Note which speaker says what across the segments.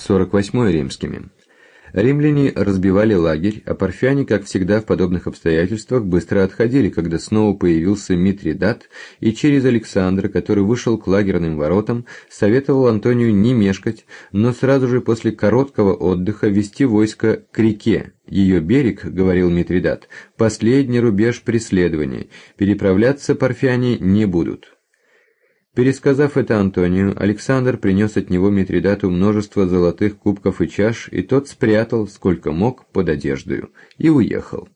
Speaker 1: 48-й римскими. Римляне разбивали лагерь, а парфяне, как всегда в подобных обстоятельствах, быстро отходили, когда снова появился Митридат, и через Александра, который вышел к лагерным воротам, советовал Антонию не мешкать, но сразу же после короткого отдыха вести войско к реке. Ее берег, говорил Митридат, последний рубеж преследования, переправляться парфяне не будут. Пересказав это Антонию, Александр принес от него Митридату множество золотых кубков и чаш, и тот спрятал, сколько мог, под одеждою, и уехал.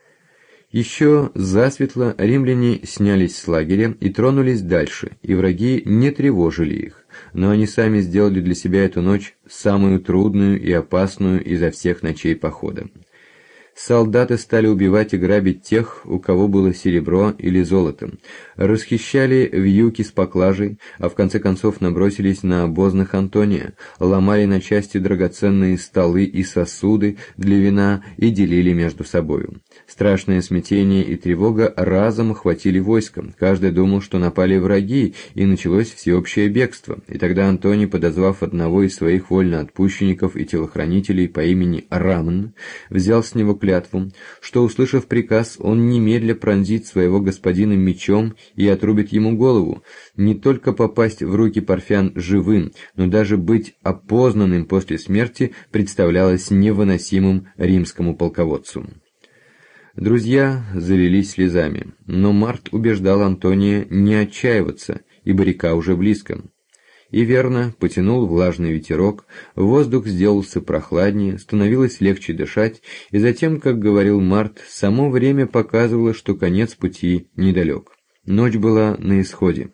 Speaker 1: Еще засветло римляне снялись с лагеря и тронулись дальше, и враги не тревожили их, но они сами сделали для себя эту ночь самую трудную и опасную изо всех ночей похода. Солдаты стали убивать и грабить тех, у кого было серебро или золото, расхищали вьюки с поклажей, а в конце концов набросились на обозных Антония, ломали на части драгоценные столы и сосуды для вина и делили между собою. Страшное смятение и тревога разом охватили войско, каждый думал, что напали враги, и началось всеобщее бегство, и тогда Антоний, подозвав одного из своих вольноотпущенников и телохранителей по имени Рамн, взял с него клятву, что, услышав приказ, он немедля пронзит своего господина мечом и отрубит ему голову, не только попасть в руки парфян живым, но даже быть опознанным после смерти представлялось невыносимым римскому полководцу. Друзья залились слезами, но Март убеждал Антония не отчаиваться, ибо река уже близко. И верно, потянул влажный ветерок, воздух сделался прохладнее, становилось легче дышать, и затем, как говорил Март, само время показывало, что конец пути недалек. Ночь была на исходе.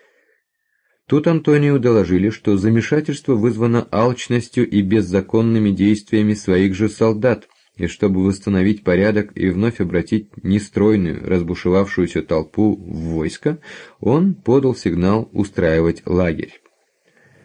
Speaker 1: Тут Антонию доложили, что замешательство вызвано алчностью и беззаконными действиями своих же солдат, и чтобы восстановить порядок и вновь обратить нестройную, разбушевавшуюся толпу в войско, он подал сигнал устраивать лагерь.